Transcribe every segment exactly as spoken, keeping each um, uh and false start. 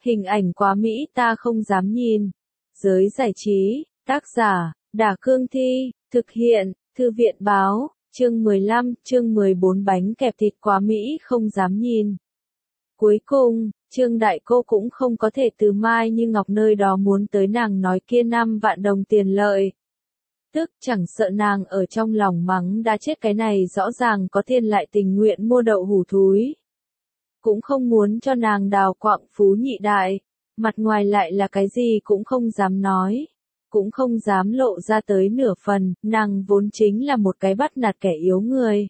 Hình ảnh quá mỹ ta không dám nhìn. Giới giải trí, tác giả, Đả Cương Thi, thực hiện, Thư viện Báo, chương mười lăm, chương mười bốn bánh kẹp thịt quá mỹ không dám nhìn. Cuối cùng, Trương Đại Cô cũng không có thể từ Mai Như Ngọc nơi đó muốn tới nàng nói kia năm vạn đồng tiền lợi. Tức chẳng sợ nàng ở trong lòng mắng đã chết cái này rõ ràng có tiền lại tình nguyện mua đậu hủ thúi. Cũng không muốn cho nàng đào quạng phú nhị đại, mặt ngoài lại là cái gì cũng không dám nói, cũng không dám lộ ra tới nửa phần, nàng vốn chính là một cái bắt nạt kẻ yếu người.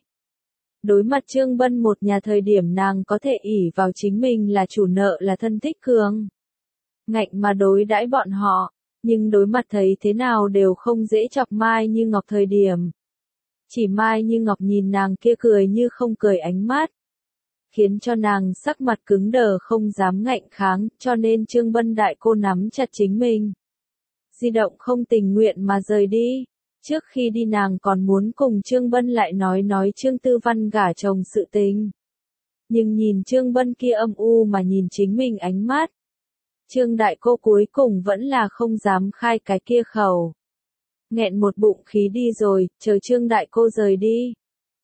Đối mặt Trương Bân một nhà thời điểm nàng có thể ỷ vào chính mình là chủ nợ là thân thích cường. Ngạnh mà đối đãi bọn họ, nhưng đối mặt thấy thế nào đều không dễ chọc Mai Như Ngọc thời điểm. Chỉ Mai Như Ngọc nhìn nàng kia cười như không cười ánh mắt, khiến cho nàng sắc mặt cứng đờ không dám ngạnh kháng, cho nên Trương Bân đại cô nắm chặt chính mình. Di động không tình nguyện mà rời đi. Trước khi đi nàng còn muốn cùng Trương Bân lại nói nói Trương Tư Văn gả chồng sự tình. Nhưng nhìn Trương Bân kia âm u mà nhìn chính mình ánh mắt. Trương đại cô cuối cùng vẫn là không dám khai cái kia khẩu. Nghẹn một bụng khí đi rồi, chờ Trương đại cô rời đi.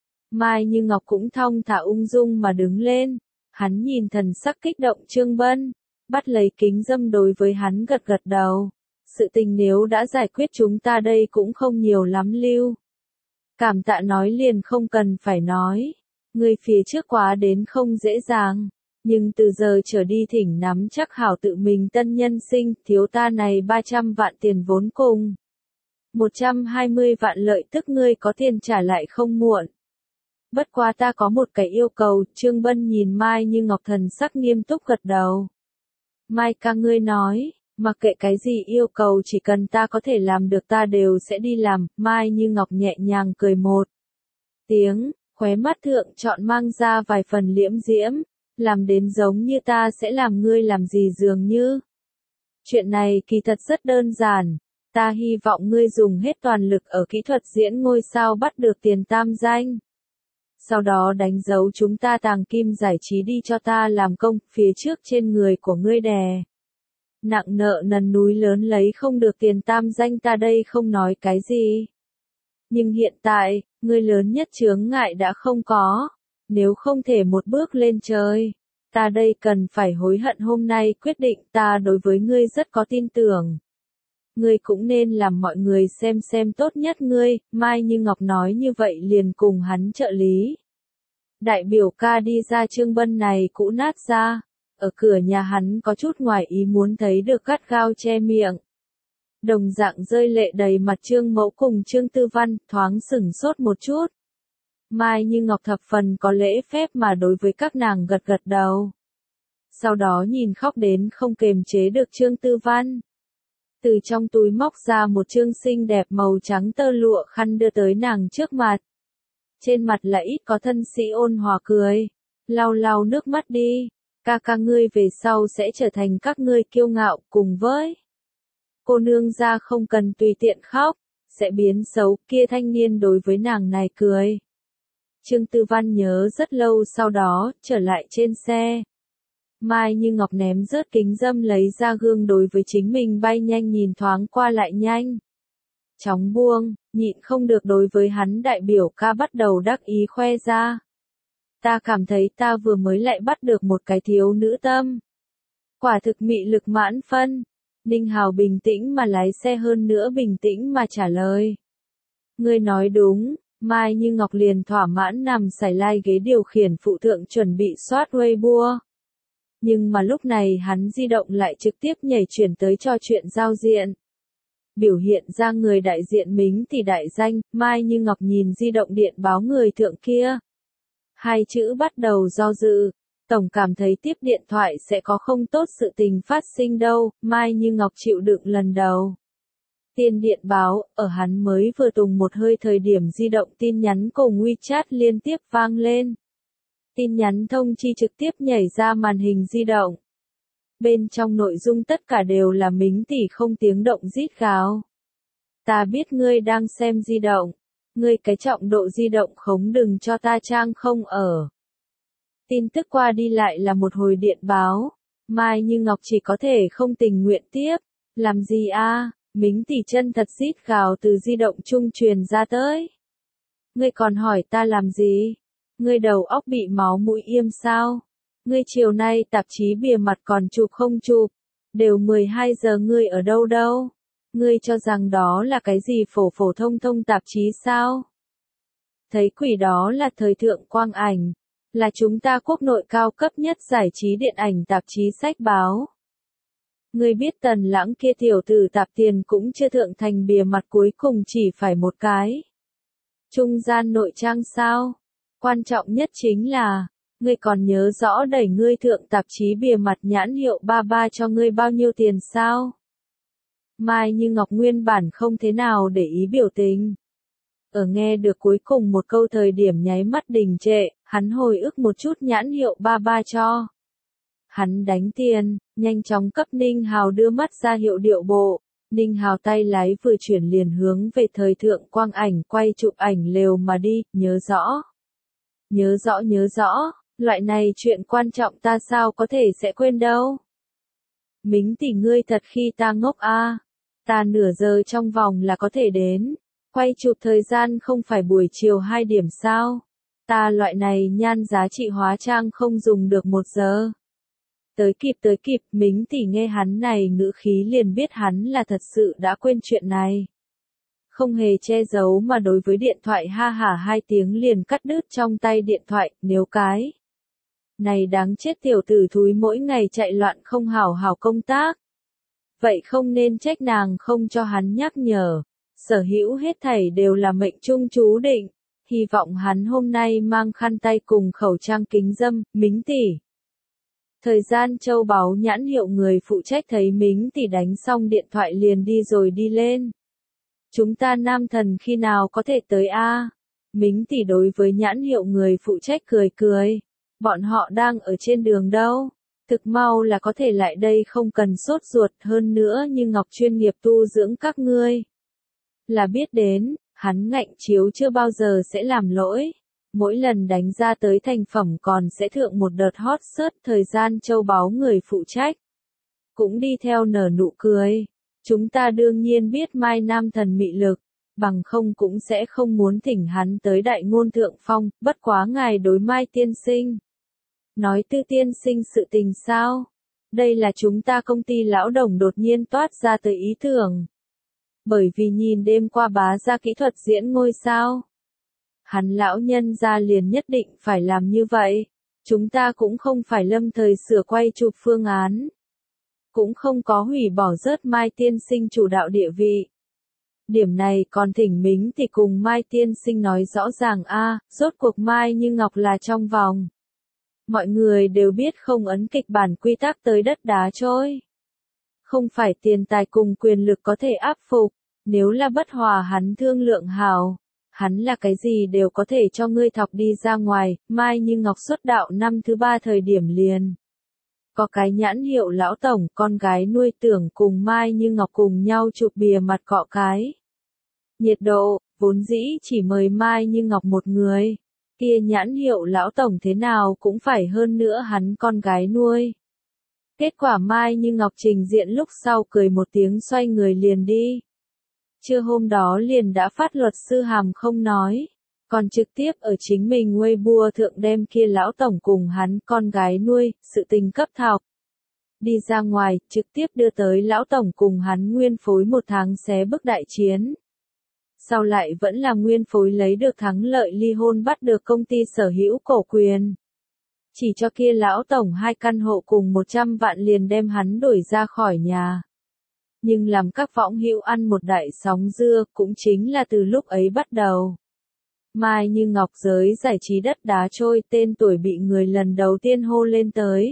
Mai Như Ngọc cũng thong thả ung dung mà đứng lên. Hắn nhìn thần sắc kích động Trương Bân, bắt lấy kính dâm đối với hắn gật gật đầu. Sự tình nếu đã giải quyết chúng ta đây cũng không nhiều lắm lưu. Cảm tạ nói liền không cần phải nói. Người phía trước quá đến không dễ dàng. Nhưng từ giờ trở đi thỉnh nắm chắc hảo tự mình tân nhân sinh, thiếu ta này ba trăm vạn tiền vốn cùng. một trăm hai mươi vạn lợi tức ngươi có tiền trả lại không muộn. Bất quá ta có một cái yêu cầu, Trương Bân nhìn Mai Như Ngọc thần sắc nghiêm túc gật đầu. Mai ca ngươi nói. Mặc kệ cái gì yêu cầu chỉ cần ta có thể làm được ta đều sẽ đi làm, Mai Như Ngọc nhẹ nhàng cười một tiếng, khóe mắt thượng chọn mang ra vài phần liễm diễm, làm đến giống như ta sẽ làm ngươi làm gì dường như. Chuyện này kỳ thật rất đơn giản, ta hy vọng ngươi dùng hết toàn lực ở kỹ thuật diễn ngôi sao bắt được tiền tam danh. Sau đó đánh dấu chúng ta Tàng Kim giải trí đi cho ta làm công, phía trước trên người của ngươi đè. Nặng nợ nần núi lớn lấy không được tiền tam danh ta đây không nói cái gì. Nhưng hiện tại, ngươi lớn nhất chướng ngại đã không có. Nếu không thể một bước lên trời, ta đây cần phải hối hận hôm nay quyết định ta đối với ngươi rất có tin tưởng. Ngươi cũng nên làm mọi người xem xem tốt nhất ngươi, Mai Như Ngọc nói như vậy liền cùng hắn trợ lý. Đại biểu ca đi ra Trương Bân này cũ nát ra. Ở cửa nhà hắn có chút ngoài ý muốn thấy được gắt gao che miệng. Đồng dạng rơi lệ đầy mặt Trương Mẫu cùng Trương Tư Văn thoáng sửng sốt một chút. Mai Như Ngọc thập phần có lễ phép mà đối với các nàng gật gật đầu. Sau đó nhìn khóc đến không kềm chế được Trương Tư Văn. Từ trong túi móc ra một trương xinh đẹp màu trắng tơ lụa khăn đưa tới nàng trước mặt. Trên mặt lại ít có thân sĩ ôn hòa cười. Lau lau nước mắt đi. Ca ca ngươi về sau sẽ trở thành các ngươi kiêu ngạo cùng với. Cô nương ra không cần tùy tiện khóc, sẽ biến xấu, kia thanh niên đối với nàng này cười. Trương Tư Văn nhớ rất lâu sau đó, trở lại trên xe. Mai Như Ngọc ném rớt kính dâm lấy ra gương đối với chính mình bay nhanh nhìn thoáng qua lại nhanh. Chóng buông, nhịn không được đối với hắn đại biểu ca bắt đầu đắc ý khoe ra. Ta cảm thấy ta vừa mới lại bắt được một cái thiếu nữ tâm. Quả thực mị lực mãn phân. Ninh Hào bình tĩnh mà lái xe hơn nữa bình tĩnh mà trả lời. Ngươi nói đúng, Mai Như Ngọc liền thỏa mãn nằm sải lai ghế điều khiển phụ thượng chuẩn bị soát Weibo. Nhưng mà lúc này hắn di động lại trực tiếp nhảy chuyển tới trò chuyện giao diện. Biểu hiện ra người đại diện Mính thì đại danh, Mai Như Ngọc nhìn di động điện báo người thượng kia. Hai chữ bắt đầu do dự, tổng cảm thấy tiếp điện thoại sẽ có không tốt sự tình phát sinh đâu, Mai Như Ngọc chịu đựng lần đầu. Tiên điện báo, ở hắn mới vừa tùng một hơi thời điểm di động tin nhắn cùng WeChat liên tiếp vang lên. Tin nhắn thông chi trực tiếp nhảy ra màn hình di động. Bên trong nội dung tất cả đều là Mính tỷ không tiếng động rít gào. Ta biết ngươi đang xem di động. Ngươi cái trọng độ di động khống đừng cho ta trang không ở. Tin tức qua đi lại là một hồi điện báo. Mai Như Ngọc chỉ có thể không tình nguyện tiếp. Làm gì a? Mính Tỷ chân thật rít gào từ di động trung truyền ra tới. Ngươi còn hỏi ta làm gì? Ngươi đầu óc bị máu mũi yêm sao? Ngươi chiều nay tạp chí bìa mặt còn chụp không chụp? Đều mười hai giờ ngươi ở đâu đâu? Ngươi cho rằng đó là cái gì phổ phổ thông thông tạp chí sao? Thấy quỷ đó là thời thượng quang ảnh, là chúng ta quốc nội cao cấp nhất giải trí điện ảnh tạp chí sách báo. Ngươi biết Tần Lãng kia tiểu tử tạp tiền cũng chưa thượng thành bìa mặt cuối cùng chỉ phải một cái. Trung gian nội trang sao? Quan trọng nhất chính là, ngươi còn nhớ rõ đẩy ngươi thượng tạp chí bìa mặt nhãn hiệu ba ba cho ngươi bao nhiêu tiền sao? Mai Như Ngọc nguyên bản không thế nào để ý biểu tình. Ở nghe được cuối cùng một câu thời điểm nháy mắt đình trệ, hắn hồi ức một chút nhãn hiệu ba ba cho. Hắn đánh tiền, nhanh chóng cấp Ninh Hào đưa mắt ra hiệu điệu bộ. Ninh Hào tay lái vừa chuyển liền hướng về thời thượng quang ảnh quay chụp ảnh lều mà đi, nhớ rõ. Nhớ rõ nhớ rõ, loại này chuyện quan trọng ta sao có thể sẽ quên đâu. Mính Tỷ ngươi thật khi ta ngốc a, ta nửa giờ trong vòng là có thể đến. Quay chụp thời gian không phải buổi chiều hai điểm sao? Ta loại này nhan giá trị hóa trang không dùng được một giờ. Tới kịp tới kịp, Mính Tỷ nghe hắn này ngữ khí liền biết hắn là thật sự đã quên chuyện này. Không hề che giấu mà đối với điện thoại ha hả hai tiếng liền cắt đứt trong tay điện thoại, nếu cái. Này đáng chết tiểu tử thúi mỗi ngày chạy loạn không hảo hảo công tác. Vậy không nên trách nàng không cho hắn nhắc nhở. Sở hữu hết thảy đều là mệnh trung chú định, hy vọng hắn hôm nay mang khăn tay cùng khẩu trang kính dâm, Mính Tỷ. Thời gian châu báu nhãn hiệu người phụ trách thấy Mính Tỷ đánh xong điện thoại liền đi rồi đi lên. Chúng ta nam thần khi nào có thể tới a? Mính Tỷ đối với nhãn hiệu người phụ trách cười cười. Bọn họ đang ở trên đường đâu. Thực mau là có thể lại đây không cần sốt ruột hơn nữa như Ngọc chuyên nghiệp tu dưỡng các ngươi. Là biết đến, hắn ngạnh chiếu chưa bao giờ sẽ làm lỗi. Mỗi lần đánh ra tới thành phẩm còn sẽ thượng một đợt hot search thời gian châu báu người phụ trách. Cũng đi theo nở nụ cười. Chúng ta đương nhiên biết Mai nam thần mị lực, bằng không cũng sẽ không muốn thỉnh hắn tới đại ngôn thượng phong, bất quá ngài đối Mai tiên sinh. Nói Tư tiên sinh sự tình sao? Đây là chúng ta công ty lão đồng đột nhiên toát ra tới ý tưởng. Bởi vì nhìn đêm qua bá ra kỹ thuật diễn ngôi sao. Hắn lão nhân ra liền nhất định phải làm như vậy. Chúng ta cũng không phải lâm thời sửa quay chụp phương án. Cũng không có hủy bỏ rớt Mai tiên sinh chủ đạo địa vị. Điểm này còn thỉnh Mính thì cùng Mai tiên sinh nói rõ ràng a, rốt cuộc Mai Như Ngọc là trong vòng. Mọi người đều biết không ấn kịch bản quy tắc tới đất đá trôi. Không phải tiền tài cùng quyền lực có thể áp phục, nếu là bất hòa hắn thương lượng hảo, hắn là cái gì đều có thể cho ngươi thọc đi ra ngoài, Mai Như Ngọc xuất đạo năm thứ ba thời điểm liền. Có cái nhãn hiệu lão tổng, con gái nuôi tưởng cùng Mai Như Ngọc cùng nhau chụp bìa mặt cọ cái. Nhiệt độ, vốn dĩ chỉ mời Mai Như Ngọc một người. Kia nhãn hiệu lão tổng thế nào cũng phải hơn nữa hắn con gái nuôi. Kết quả Mai Như Ngọc trình diện lúc sau cười một tiếng xoay người liền đi. Trưa hôm đó liền đã phát luật sư hàm không nói, còn trực tiếp ở chính mình Weibo thượng đem kia lão tổng cùng hắn con gái nuôi, sự tình cấp thọc. Đi ra ngoài, trực tiếp đưa tới lão tổng cùng hắn nguyên phối một tháng xé bức đại chiến. Sau lại vẫn là nguyên phối lấy được thắng lợi ly hôn bắt được công ty sở hữu cổ quyền. Chỉ cho kia lão tổng hai căn hộ cùng một trăm vạn liền đem hắn đuổi ra khỏi nhà. Nhưng làm các võng hữu ăn một đại sóng dưa cũng chính là từ lúc ấy bắt đầu. Mai Như Ngọc giới giải trí đất đá trôi tên tuổi bị người lần đầu tiên hô lên tới.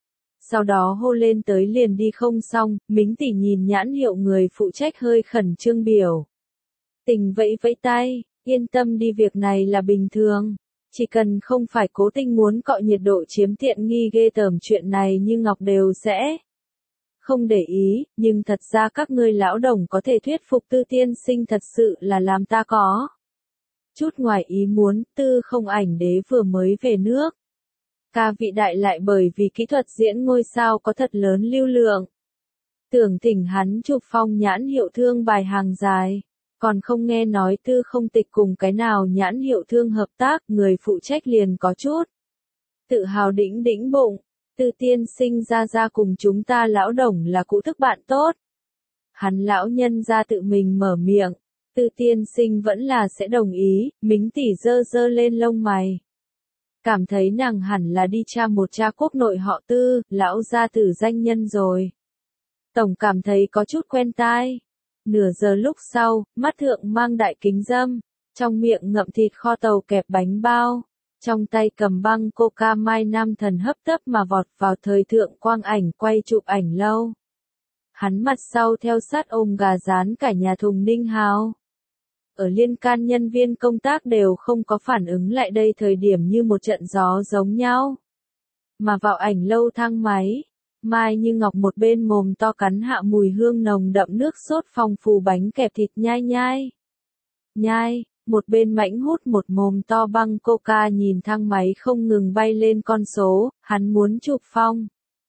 Sau đó hô lên tới liền đi không xong, Mính Tỷ nhìn nhãn hiệu người phụ trách hơi khẩn trương biểu. Tình vẫy vẫy tay, yên tâm đi việc này là bình thường. Chỉ cần không phải cố tình muốn cọ nhiệt độ chiếm tiện nghi ghê tởm chuyện này Như Ngọc đều sẽ không để ý, nhưng thật ra các ngươi lão đồng có thể thuyết phục Tư tiên sinh thật sự là làm ta có chút ngoài ý muốn. Tư không ảnh đế vừa mới về nước. Ca vị đại lại bởi vì kỹ thuật diễn ngôi sao có thật lớn lưu lượng. Tưởng thỉnh hắn chụp phong nhãn hiệu thương bài hàng dài. Còn không nghe nói Tư Không Tịch cùng cái nào nhãn hiệu thương hợp tác, người phụ trách liền có chút tự hào đĩnh đĩnh bụng. Tư tiên sinh ra ra cùng chúng ta lão đồng là cụ thức bạn tốt. Hắn lão nhân ra tự mình mở miệng. Tư tiên sinh vẫn là sẽ đồng ý, Mính tỷ dơ dơ lên lông mày. Cảm thấy nàng hẳn là đi tra một cha quốc nội họ Tư, lão gia tử danh nhân rồi. Tổng cảm thấy có chút quen tai. Nửa giờ lúc sau, mắt thượng mang đại kính dâm, trong miệng ngậm thịt kho tàu kẹp bánh bao, trong tay cầm băng coca Mai Nam Thần hấp tấp mà vọt vào thời thượng quang ảnh quay chụp ảnh lâu. Hắn mặt sau theo sát ôm gà rán cả nhà thùng Ninh Hào. Ở liên can nhân viên công tác đều không có phản ứng lại đây thời điểm như một trận gió giống nhau. Mà vào ảnh lâu thang máy, Mai Như Ngọc một bên mồm to cắn hạ mùi hương nồng đậm nước sốt phong phú bánh kẹp thịt nhai nhai. Nhai, một bên mãnh hút một mồm to băng coca nhìn thang máy không ngừng bay lên con số, hắn muốn chụp phong.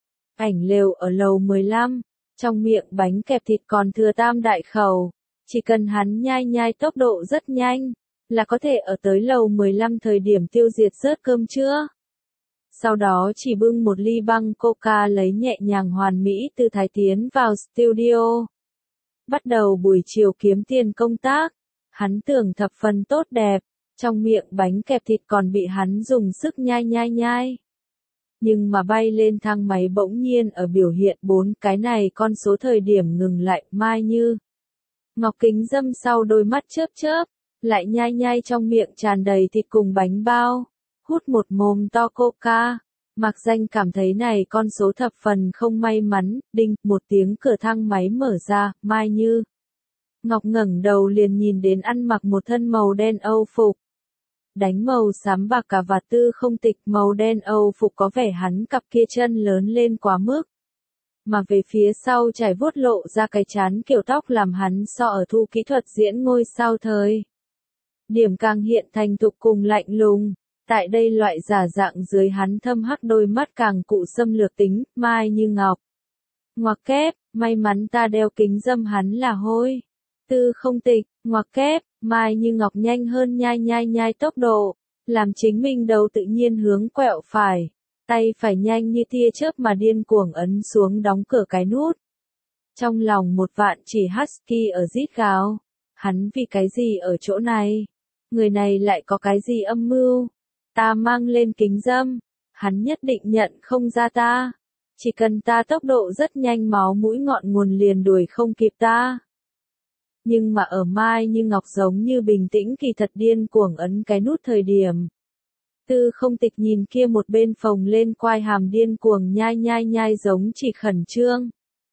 Ảnh lều ở lầu mười lăm, trong miệng bánh kẹp thịt còn thừa tam đại khẩu. Chỉ cần hắn nhai nhai tốc độ rất nhanh, là có thể ở tới lầu mười lăm thời điểm tiêu diệt rớt cơm trưa. Sau đó chỉ bưng một ly băng coca lấy nhẹ nhàng hoàn mỹ tư thái tiến vào studio. Bắt đầu buổi chiều kiếm tiền công tác, hắn tưởng thập phần tốt đẹp, trong miệng bánh kẹp thịt còn bị hắn dùng sức nhai nhai nhai. Nhưng mà bay lên thang máy bỗng nhiên ở biểu hiện bốn cái này con số thời điểm ngừng lại. Mai Như Ngọc kính dâm sau đôi mắt chớp chớp, lại nhai nhai trong miệng tràn đầy thịt cùng bánh bao, hút một mồm to coca. Mạc Danh cảm thấy này con số thập phần không may mắn. Đinh, một tiếng cửa thang máy mở ra. Mai Như Ngọc ngẩng đầu liền nhìn đến ăn mặc một thân màu đen Âu phục, đánh màu xám bạc cà vạt Tư Không Tịch. Màu đen Âu phục có vẻ hắn cặp kia chân lớn lên quá mức, mà về phía sau trải vuốt lộ ra cái chán kiểu tóc làm hắn so ở thu kỹ thuật diễn ngôi sao thời điểm càng hiện thành thục cùng lạnh lùng. Tại đây loại giả dạng dưới hắn thâm hắc đôi mắt càng cụ xâm lược tính. Mai Như Ngọc ngoặc kép, may mắn ta đeo kính dâm hắn là hôi. Tư Không Tịch, ngoặc kép, Mai Như Ngọc nhanh hơn nhai nhai nhai tốc độ, làm chính mình đầu tự nhiên hướng quẹo phải, tay phải nhanh như tia chớp mà điên cuồng ấn xuống đóng cửa cái nút. Trong lòng một vạn chỉ husky ở rít gào, hắn vì cái gì ở chỗ này? Người này lại có cái gì âm mưu? Ta mang lên kính dâm, hắn nhất định nhận không ra ta. Chỉ cần ta tốc độ rất nhanh máu mũi ngọn nguồn liền đuổi không kịp ta. Nhưng mà ở Mai Như Ngọc giống như bình tĩnh kỳ thật điên cuồng ấn cái nút thời điểm. Tư Không Tịch nhìn kia một bên phồng lên quai hàm điên cuồng nhai nhai nhai giống chỉ khẩn trương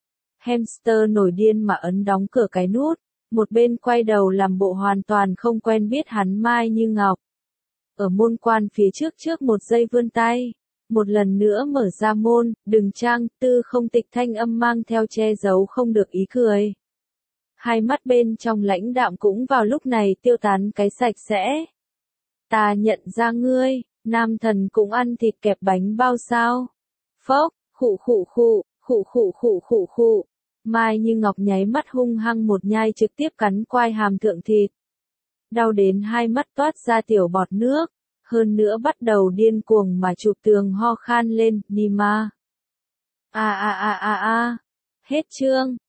hamster nổi điên mà ấn đóng cửa cái nút, một bên quay đầu làm bộ hoàn toàn không quen biết hắn Mai Như Ngọc. Ở môn quan phía trước trước một giây vươn tay, một lần nữa mở ra môn, đừng trang. Tư Không Tịch thanh âm mang theo che giấu không được ý cười. Hai mắt bên trong lãnh đạm cũng vào lúc này tiêu tán cái sạch sẽ. Ta nhận ra ngươi, nam thần cũng ăn thịt kẹp bánh bao sao? Phốc, khụ khụ khụ, khụ khụ khụ khụ khụ. Mai Như Ngọc nháy mắt hung hăng một nhai trực tiếp cắn quai hàm thượng thịt. Đau đến hai mắt toát ra tiểu bọt nước, hơn nữa bắt đầu điên cuồng mà chụp tường ho khan lên. Nima. A a a a a. Hết chương.